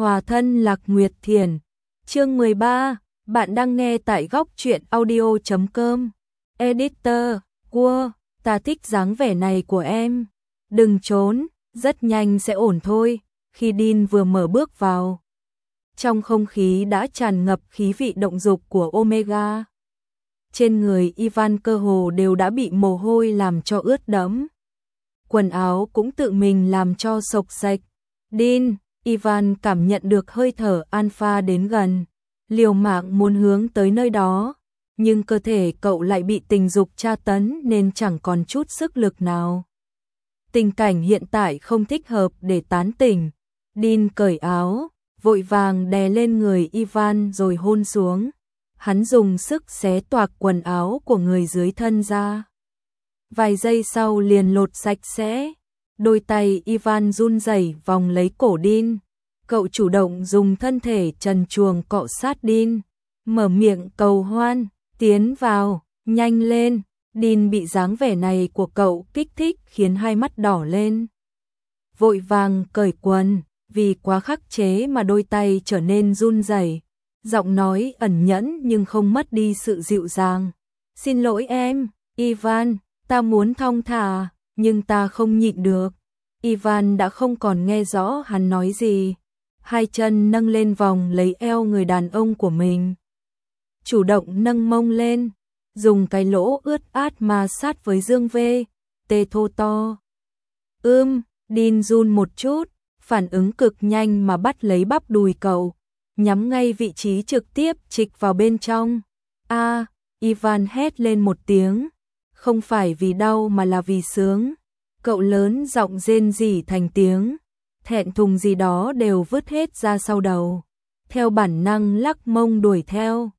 Hòa thân Lạc Nguyệt Thiền. Chương 13, bạn đang nghe tại góc truyện audio.com. Editor, Cua, ta thích dáng vẻ này của em. Đừng trốn, rất nhanh sẽ ổn thôi. Khi Dean vừa mở bước vào, trong không khí đã tràn ngập khí vị động dục của Omega. Trên người Ivan cơ hồ đều đã bị mồ hôi làm cho ướt đẫm. Quần áo cũng tự mình làm cho xộc xệch. Dean, Ivan cảm nhận được hơi thở Alpha đến gần, liều mạng muốn hướng tới nơi đó, nhưng cơ thể cậu lại bị tình dục tra tấn nên chẳng còn chút sức lực nào. Tình cảnh hiện tại không thích hợp để tán tỉnh. Dean cởi áo, vội vàng đè lên người Ivan rồi hôn xuống. Hắn dùng sức xé toạc quần áo của người dưới thân ra. Vài giây sau liền lột sạch sẽ. Đôi tay Ivan run rẩy vòng lấy cổ Dean. Cậu chủ động dùng thân thể trần truồng cọ sát Dean, mở miệng cầu hoan, tiến vào, nhanh lên. Dean bị dáng vẻ này của cậu kích thích khiến hai mắt đỏ lên. Vội vàng cởi quần, vì quá khắc chế mà đôi tay trở nên run rẩy. Giọng nói ẩn nhẫn nhưng không mất đi sự dịu dàng. Xin lỗi em, Ivan, ta muốn thong thả, nhưng ta không nhịn được. Ivan đã không còn nghe rõ hắn nói gì. Hai chân nâng lên vòng lấy eo người đàn ông của mình. Chủ động nâng mông lên, dùng cái lỗ ướt át ma sát với dương vê, tê thô to. Dean run một chút, phản ứng cực nhanh mà bắt lấy bắp đùi cậu, nhắm ngay vị trí trực tiếp trịch vào bên trong. Ivan hét lên một tiếng, không phải vì đau mà là vì sướng. Cậu lớn giọng rên rỉ thành tiếng, thẹn thùng gì đó đều vứt hết ra sau đầu. Theo bản năng lắc mông đuổi theo.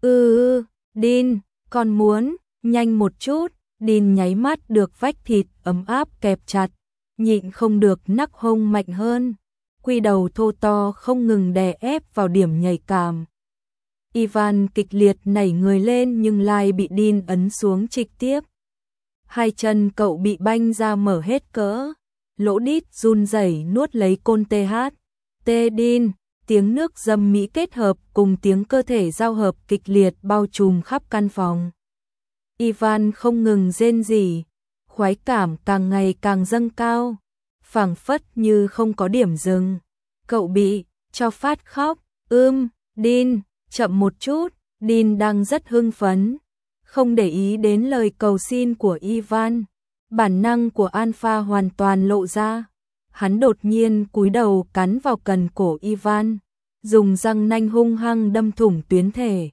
Dean, con muốn, nhanh một chút. Dean nháy mắt được vách thịt ấm áp kẹp chặt, nhịn không được nắc hông mạnh hơn. Quy đầu thô to không ngừng đè ép vào điểm nhạy cảm. Ivan kịch liệt nảy người lên nhưng lại bị Dean ấn xuống trực tiếp. Hai chân cậu bị banh ra mở hết cỡ, lỗ đít run rẩy nuốt lấy côn Dean, tiếng nước dâm mỹ kết hợp cùng tiếng cơ thể giao hợp kịch liệt bao trùm khắp căn phòng. Ivan không ngừng rên rỉ, khoái cảm càng ngày càng dâng cao, phảng phất như không có điểm dừng. Cậu bị cho phát khóc. Dean, chậm một chút. Dean đang rất hưng phấn, không để ý đến lời cầu xin của Ivan. Bản năng của Alpha hoàn toàn lộ ra. Hắn đột nhiên cúi đầu cắn vào cần cổ Ivan, dùng răng nanh hung hăng đâm thủng tuyến thể.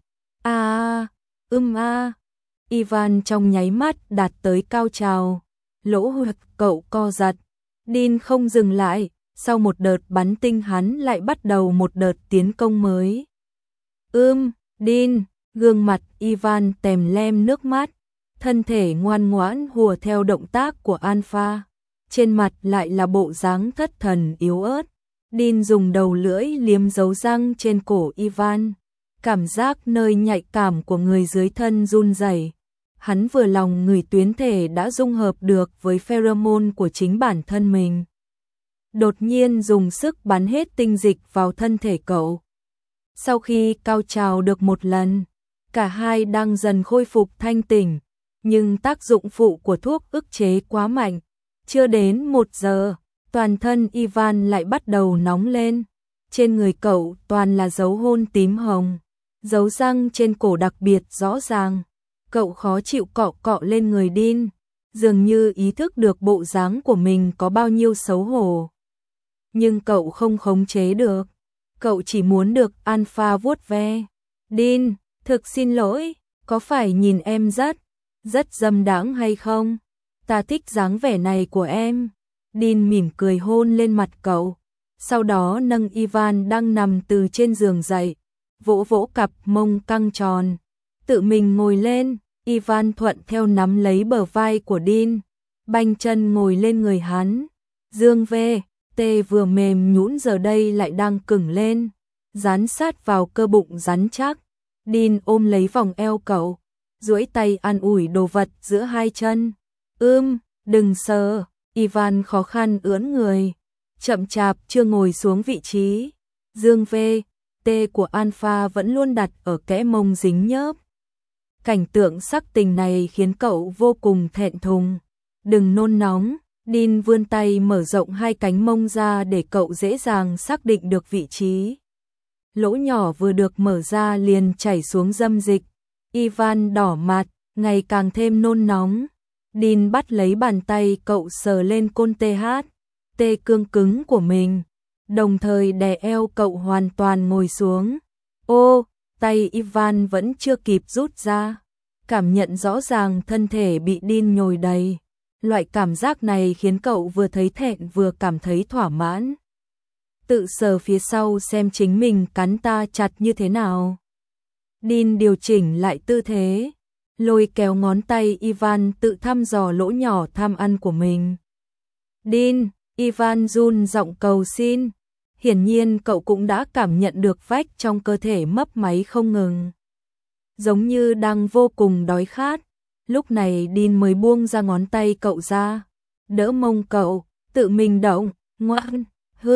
Ivan trong nháy mắt đạt tới cao trào, lỗ huyệt cậu co giật. Dean không dừng lại, sau một đợt bắn tinh hắn lại bắt đầu một đợt tiến công mới. Dean, gương mặt Ivan tèm lem nước mắt, thân thể ngoan ngoãn hùa theo động tác của Alpha, trên mặt lại là bộ dáng thất thần yếu ớt. Dean dùng đầu lưỡi liếm dấu răng trên cổ Ivan, cảm giác nơi nhạy cảm của người dưới thân run rẩy. Hắn vừa lòng ngửi tuyến thể đã dung hợp được với pheromone của chính bản thân mình. Đột nhiên dùng sức bắn hết tinh dịch vào thân thể cậu. Sau khi cao trào được một lần, cả hai đang dần khôi phục thanh tỉnh, nhưng tác dụng phụ của thuốc ức chế quá mạnh. Chưa đến 1 giờ, toàn thân Ivan lại bắt đầu nóng lên. Trên người cậu toàn là dấu hôn tím hồng, dấu răng trên cổ đặc biệt rõ ràng. Cậu khó chịu cọ cọ lên người Dean, dường như ý thức được bộ dáng của mình có bao nhiêu xấu hổ. Nhưng cậu không khống chế được, cậu chỉ muốn được Alpha vuốt ve. Dean, thực xin lỗi, có phải nhìn em rất dâm đãng hay không? Ta thích dáng vẻ này của em. Dean mỉm cười hôn lên mặt cậu, sau đó nâng Ivan đang nằm từ trên giường dậy, vỗ vỗ cặp mông căng tròn, tự mình ngồi lên. Ivan thuận theo nắm lấy bờ vai của Dean, banh chân ngồi lên người hắn. Dương vê, tê vừa mềm nhũn giờ đây lại đang cứng lên, dán sát vào cơ bụng rắn chắc. Dean ôm lấy vòng eo cậu, duỗi tay an ủi đồ vật giữa hai chân. Đừng sờ. Ivan khó khăn ưỡn người, chậm chạp chưa ngồi xuống vị trí. Dương V, T của Alpha vẫn luôn đặt ở kẽ mông dính nhớp. Cảnh tượng sắc tình này khiến cậu vô cùng thẹn thùng. Đừng nôn nóng, Dean vươn tay mở rộng hai cánh mông ra để cậu dễ dàng xác định được vị trí. Lỗ nhỏ vừa được mở ra liền chảy xuống dâm dịch. Ivan đỏ mặt, ngày càng thêm nôn nóng. Dean bắt lấy bàn tay cậu sờ lên côn TH, cương cứng của mình, đồng thời đè eo cậu hoàn toàn ngồi xuống. Ô, tay Ivan vẫn chưa kịp rút ra, cảm nhận rõ ràng thân thể bị Dean nhồi đầy. Loại cảm giác này khiến cậu vừa thấy thẹn vừa cảm thấy thỏa mãn. Tự sờ phía sau xem chính mình cắn ta chặt như thế nào. Dean điều chỉnh lại tư thế, lôi kéo ngón tay Ivan tự thăm dò lỗ nhỏ tham ăn của mình. Dean, Ivan run giọng cầu xin. Hiển nhiên cậu cũng đã cảm nhận được vách trong cơ thể mấp máy không ngừng, giống như đang vô cùng đói khát. Lúc này Dean mới buông ra ngón tay cậu ra, đỡ mông cậu, tự mình động, ngoan,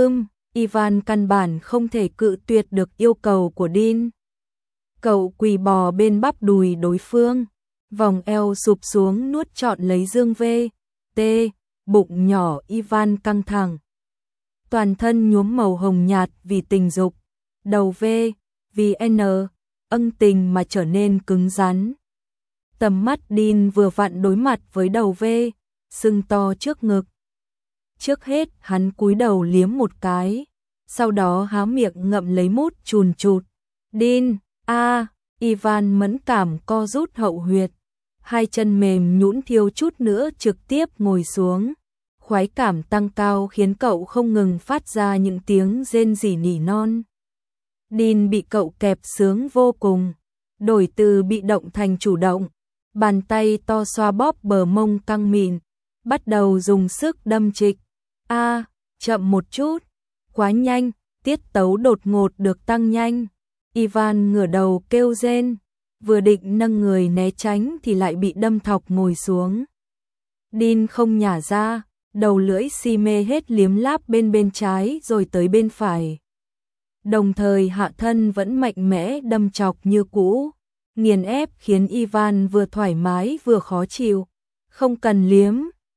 Ivan căn bản không thể cự tuyệt được yêu cầu của Dean. Cậu quỳ bò bên bắp đùi đối phương, vòng eo sụp xuống nuốt trọn lấy Dương V, T, bụng nhỏ Ivan căng thẳng. Toàn thân nhuốm màu hồng nhạt vì tình dục, đầu V, vì N, ân tình mà trở nên cứng rắn. Tầm mắt Dean vừa vặn đối mặt với đầu V, sưng to trước ngực. Trước hết hắn cúi đầu liếm một cái, sau đó há miệng ngậm lấy mút chùn chụt. Dean, Ivan mẫn cảm co rút hậu huyệt, hai chân mềm nhũn thiếu chút nữa trực tiếp ngồi xuống. Khoái cảm tăng cao khiến cậu không ngừng phát ra những tiếng rên rỉ nỉ non. Dean bị cậu kẹp sướng vô cùng, đổi từ bị động thành chủ động, bàn tay to xoa bóp bờ mông căng mịn, bắt đầu dùng sức đâm trịch. Chậm một chút, quá nhanh, tiết tấu đột ngột được tăng nhanh. Ivan ngửa đầu kêu rên, vừa định nâng người né tránh thì lại bị đâm thọc ngồi xuống. Dean không nhả ra, đầu lưỡi si mê hết liếm láp bên trái rồi tới bên phải. Đồng thời hạ thân vẫn mạnh mẽ đâm chọc như cũ, nghiền ép khiến Ivan vừa thoải mái vừa khó chịu. Không cần liếm,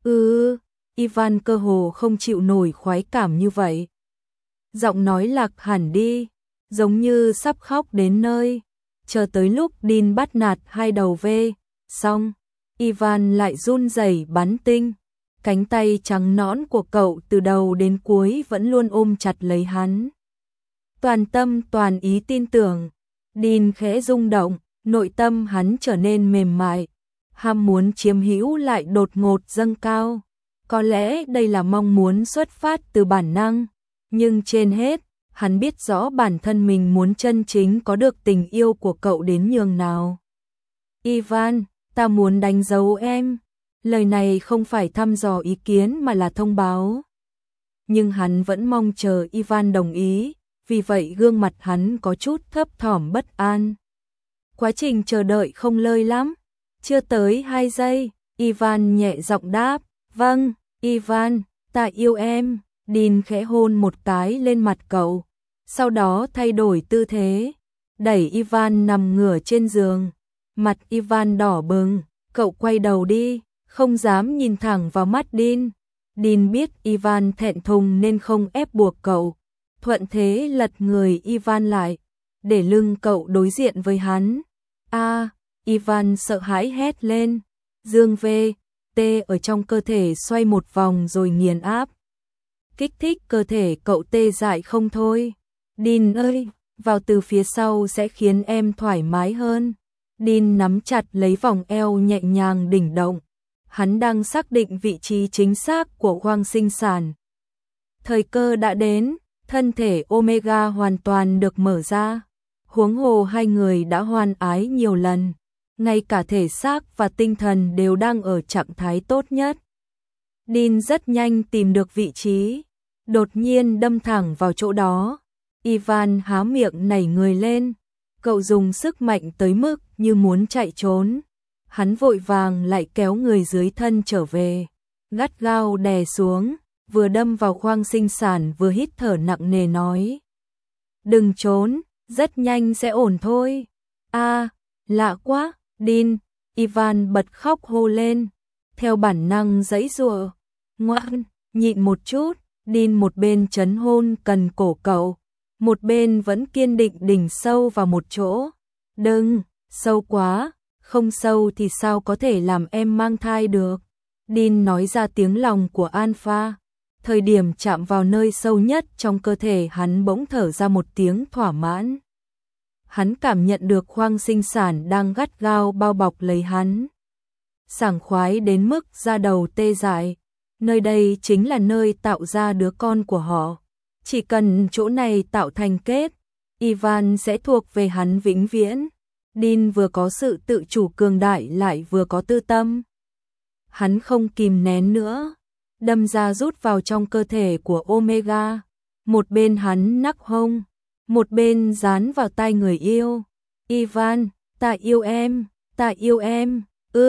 Ivan cơ hồ không chịu nổi khoái cảm như vậy. Giọng nói lạc hẳn đi, giống như sắp khóc đến nơi. Chờ tới lúc Dean bắt nạt hai đầu V, xong, Ivan lại run rẩy bắn tinh. Cánh tay trắng nõn của cậu từ đầu đến cuối vẫn luôn ôm chặt lấy hắn. Toàn tâm toàn ý tin tưởng. Dean khẽ rung động, nội tâm hắn trở nên mềm mại. Ham muốn chiếm hữu lại đột ngột dâng cao. Có lẽ đây là mong muốn xuất phát từ bản năng, nhưng trên hết, hắn biết rõ bản thân mình muốn chân chính có được tình yêu của cậu đến nhường nào. Ivan, ta muốn đánh dấu em. Lời này không phải thăm dò ý kiến mà là thông báo. Nhưng hắn vẫn mong chờ Ivan đồng ý, vì vậy gương mặt hắn có chút thấp thỏm bất an. Quá trình chờ đợi không lơi lắm, chưa tới 2 giây, Ivan nhẹ giọng đáp, vâng, Ivan, ta yêu em. Dean khẽ hôn một cái lên mặt cậu, sau đó thay đổi tư thế, đẩy Ivan nằm ngửa trên giường. Mặt Ivan đỏ bừng, cậu quay đầu đi, không dám nhìn thẳng vào mắt Dean. Dean biết Ivan thẹn thùng nên không ép buộc cậu, thuận thế lật người Ivan lại, để lưng cậu đối diện với hắn. Ivan sợ hãi hét lên. Dương V, T ở trong cơ thể xoay một vòng rồi nghiền áp. Kích thích cơ thể cậu tê dại không thôi. Dean ơi, vào từ phía sau sẽ khiến em thoải mái hơn. Dean nắm chặt lấy vòng eo nhẹ nhàng đỉnh động. Hắn đang xác định vị trí chính xác của khoang sinh sản. Thời cơ đã đến, thân thể Omega hoàn toàn được mở ra. Huống hồ hai người đã hoan ái nhiều lần, ngay cả thể xác và tinh thần đều đang ở trạng thái tốt nhất. Dean rất nhanh tìm được vị trí, đột nhiên đâm thẳng vào chỗ đó. Ivan há miệng nảy người lên, cậu dùng sức mạnh tới mức như muốn chạy trốn. Hắn vội vàng lại kéo người dưới thân trở về, gắt gao đè xuống, vừa đâm vào khoang sinh sản vừa hít thở nặng nề nói. đừng trốn, rất nhanh sẽ ổn thôi. A, lạ quá, Dean, Ivan bật khóc hô lên, theo bản năng giãy giụa. Ngoan, nhịn một chút, Dean một bên trấn hôn cần cổ cậu, một bên vẫn kiên định đỉnh sâu vào một chỗ. Đừng, sâu quá, không sâu thì sao có thể làm em mang thai được. Dean nói ra tiếng lòng của Alpha. Thời điểm chạm vào nơi sâu nhất trong cơ thể hắn bỗng thở ra một tiếng thỏa mãn. Hắn cảm nhận được khoang sinh sản đang gắt gao bao bọc lấy hắn. Sảng khoái đến mức da đầu tê dại. Nơi đây chính là nơi tạo ra đứa con của họ. Chỉ cần chỗ này tạo thành kết, Ivan sẽ thuộc về hắn vĩnh viễn. Dean vừa có sự tự chủ cường đại lại vừa có tư tâm. Hắn không kìm nén nữa, đâm ra rút vào trong cơ thể của Omega. Một bên hắn nắc hông, một bên dán vào tai người yêu. Ivan, ta yêu em, ta yêu em,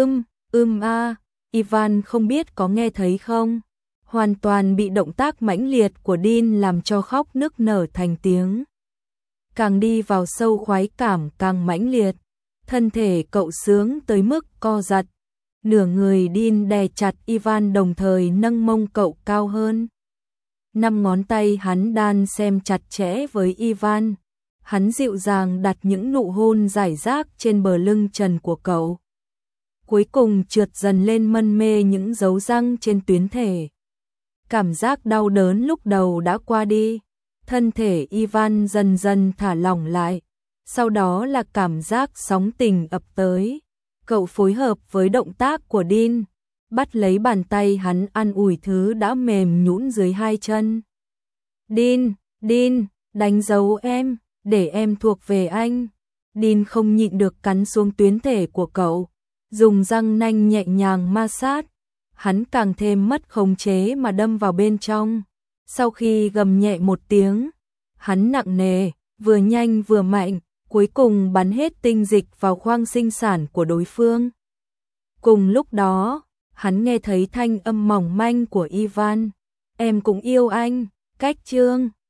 a. Ivan không biết có nghe thấy không? Hoàn toàn bị động tác mãnh liệt của Dean làm cho khóc nức nở thành tiếng. Càng đi vào sâu khoái cảm càng mãnh liệt, thân thể cậu sướng tới mức co giật. Nửa người Dean đè chặt Ivan đồng thời nâng mông cậu cao hơn. 5 ngón tay hắn đan xem chặt chẽ với Ivan. Hắn dịu dàng đặt những nụ hôn rải rác trên bờ lưng trần của cậu. Cuối cùng trượt dần lên mân mê những dấu răng trên tuyến thể. Cảm giác đau đớn lúc đầu đã qua đi. Thân thể Ivan dần dần thả lỏng lại. Sau đó là cảm giác sóng tình ập tới. Cậu phối hợp với động tác của Dean, bắt lấy bàn tay hắn an ủi thứ đã mềm nhũn dưới hai chân. Dean, đánh dấu em, để em thuộc về anh. Dean không nhịn được cắn xuống tuyến thể của cậu, dùng răng nanh nhẹ nhàng ma sát. Hắn càng thêm mất khống chế mà đâm vào bên trong. Sau khi gầm nhẹ một tiếng, hắn nặng nề, vừa nhanh vừa mạnh, cuối cùng bắn hết tinh dịch vào khoang sinh sản của đối phương. Cùng lúc đó, hắn nghe thấy thanh âm mỏng manh của Ivan. Em cũng yêu anh, cách chương.